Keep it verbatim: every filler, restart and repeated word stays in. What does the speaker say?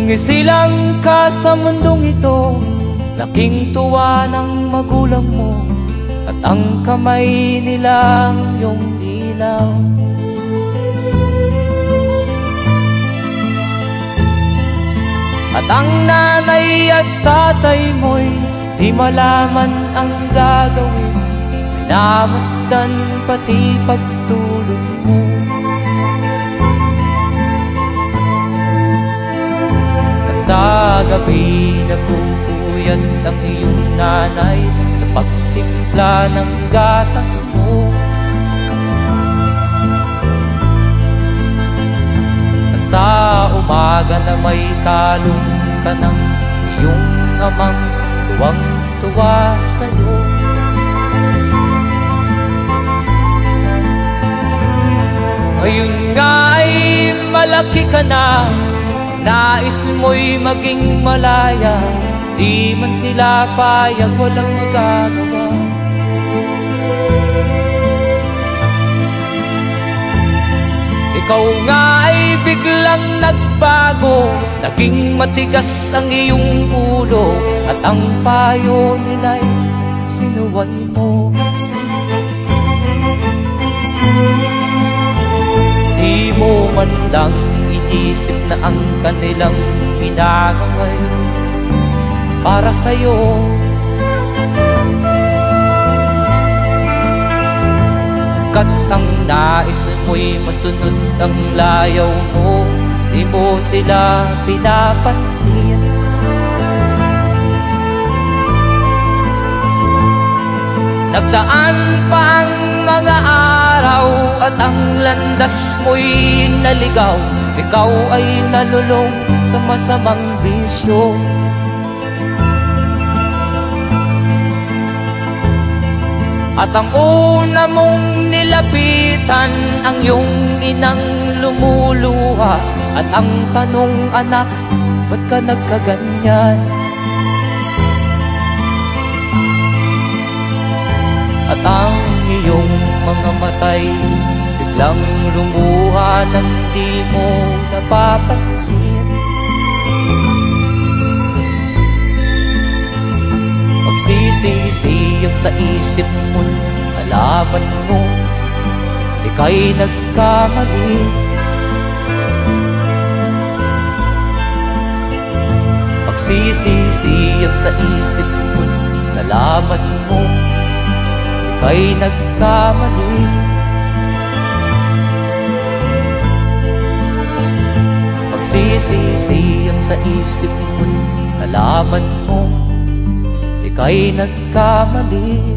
Nung isilang ka sa mundong ito, laking tuwa ng magulang mo, at ang kamay nila ang iyong ilaw. At ang nanay at tatay mo'y di malaman ang gagawin, namasdan pati pagtulog mo. At sa gabi nagpupuyat ang iyong nanay sa pagtimpla ng gatas mo. At sa umaga na may kalong ka ng iyong amang tuwang-tuwa sa'yo. Ngayon nga ay malaki ka na, nais mo'y maging malaya, di man sila payag, walang magagawa. Ikaw nga ay biglang nagbago, naging matigas ang iyong ulo, at ang payo nila'y sinuway mo. Di mo man lang inisip na ang kanilang ginagawa'y para sa'yo. Kat ang nais mo'y masunod ang layaw mo, di mo sila pinapansin. Nagdaan pa ang mga araw at ang landas mo'y naligaw, ikaw ay nalulong sa masamang bisyo. At ang una mong nilapitan ang iyong inang lumuluha, at ang tanong, anak, ba't ka nagkaganyan? At ang iyong mga matay biglang lumuha nang di mo napapansin. Magsisisiyag sa isip mo, nalaman mo ika'y nagkamali. Magsisisiyag sa isip mo, nalaman mo ika'y nagkamali. Magsisisiyag sa isip mo, nalaman mo ika'y nagkamali.